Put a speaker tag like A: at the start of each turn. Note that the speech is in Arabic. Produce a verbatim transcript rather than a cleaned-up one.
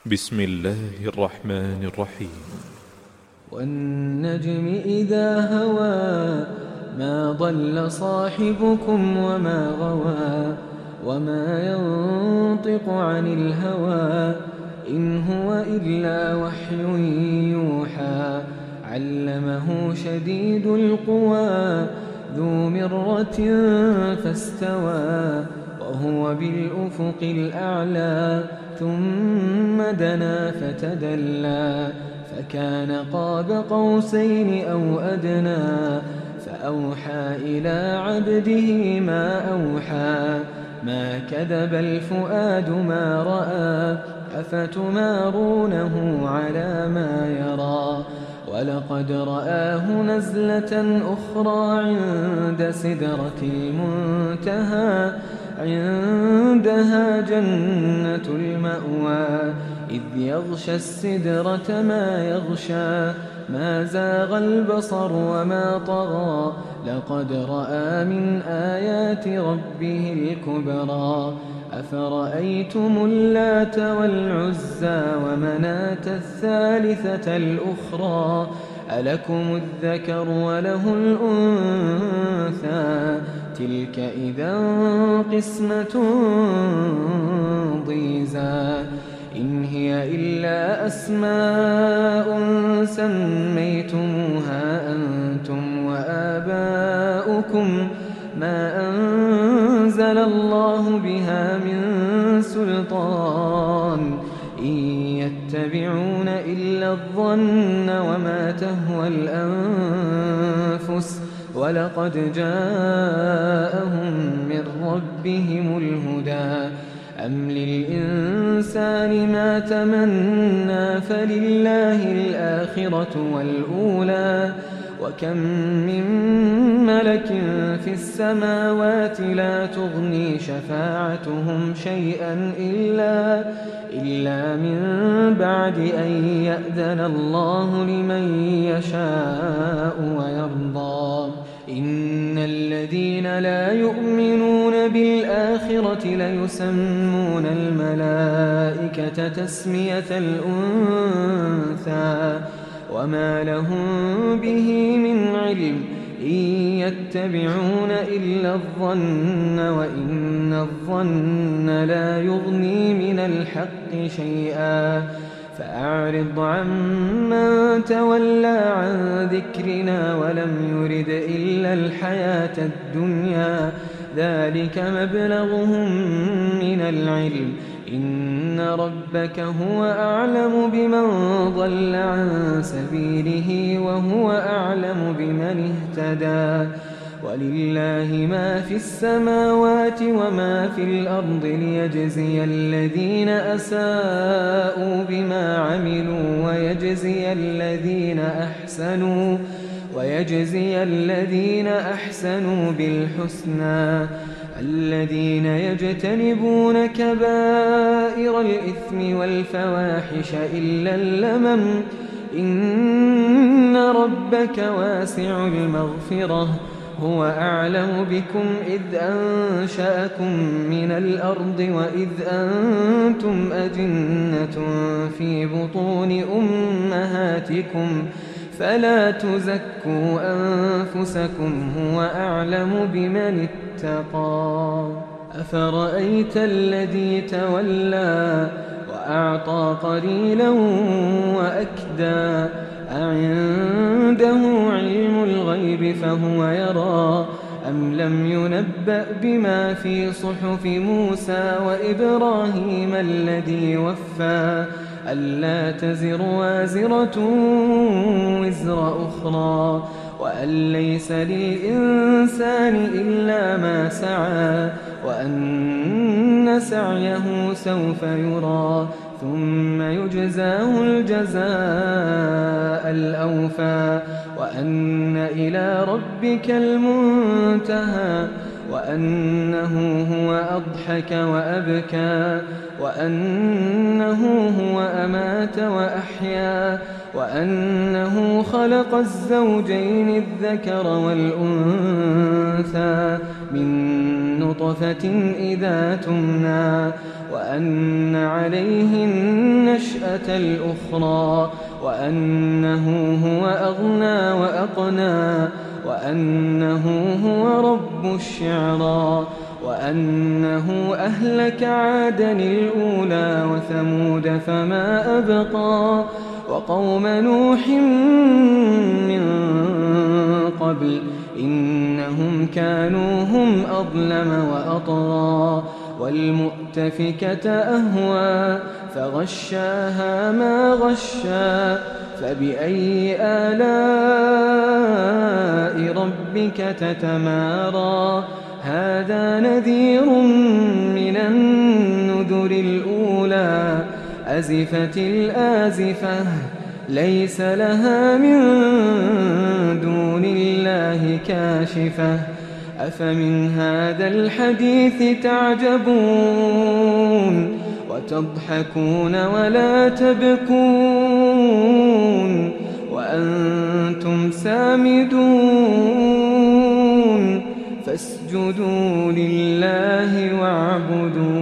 A: بسم الله الرحمن الرحيم.
B: والنجم إذا هوى ما ضل صاحبكم وما غوى وما ينطق عن الهوى إن هو إلا وحي يوحى علمه شديد القوى ذو مرة فاستوى وهو بالأفق الأعلى ثم دنا فتدلى فكان قاب قوسين أو أدنى فأوحى إلى عبده ما أوحى ما كذب الفؤاد ما رأى أفتمارونه على ما يرى ولقد رآه نزلة أخرى عند سدرة المنتهى عندها جنة المأوى إذ يغشى السدرة ما يغشى ما زاغ البصر وما طغى لقد رأى من آيات ربه الكبرى أفرأيتم اللات والعزى ومناة الثالثة الأخرى ألكم الذكر وله الأنثى تلك إذا قسمة ضيزى إن هي إلا أسماء سميتموها أنتم وآباؤكم ما أنزل الله بها من سلطان إن يتبعون إلا الظن وما تهوى الأنفس ولقد جاءهم من ربهم الهدى أم للإنسان ما تمنى فلله الآخرة والأولى وكم من ملك في السماوات لا تغني شفاعتهم شيئا إلا, إلا من بعد أن يأذن الله لمن يشاء ويرضى إن الذين لا يؤمنون بالآخرة ليسمون الملائكة تسمية الأنثى وما لهم به من علم إن يتبعون إلا الظن وإن الظن لا يغني من الحق شيئا فأعرض عمن تولى عن ذكرنا ولم يرد إلا الحياة الدنيا ذلك مبلغهم من العلم إن ربك هو أعلم بمن ضل عن سبيله وهو أعلم بمن اهتدى ولله ما في السماوات وما في الأرض ليجزي الذين أساءوا بما عملوا ويجزي الذين أحسنوا ويجزي الذين أحسنوا بالحسنى الذين يجتنبون كبائر الإثم والفواحش إلا اللمم إن ربك واسع المغفرة هو أعلم بكم إذ أنشأكم من الأرض وإذ أنتم أجنة في بطون أمهاتكم فلا تزكوا أنفسكم هو أعلم بمن اتقى أفرأيت الذي تولى وأعطى قليلا وأكدى أعنده علم الغيب فهو يرى أم لم ينبأ بما في صحف موسى وإبراهيم الذي وفى ألا تزر وازرة وزر أخرى وأن ليس للإنسان إلا ما سعى وأن سعيه سوف يرى ثم يجزاه الجزاء الأوفى وأن إلى ربك المنتهى وأنه هو أضحك وأبكى وأنه هو أمات وأحيا وأنه خلق الزوجين الذكر والأنثى من نطفة إذا تمنى وأن عليه النشأة الأخرى وأنه هو أغنى وأقنى وأنه هو رب الشعرى وأنه أهلك عادا الأولى وثمود فما أبقى وقوم نوح من قبل إنهم كانوا هم أظلم وأطغى والمؤتفكة أهوى فغشاها ما غشى فبأي آلاء ربك تتمارى هذا نذير من النذر الأولى أزفت الآزفة ليس لها من دون الله كاشفة أفمن هذا الحديث تعجبون وتضحكون ولا تبكون وأنتم سامدون فاسجدوا لله واعبدوا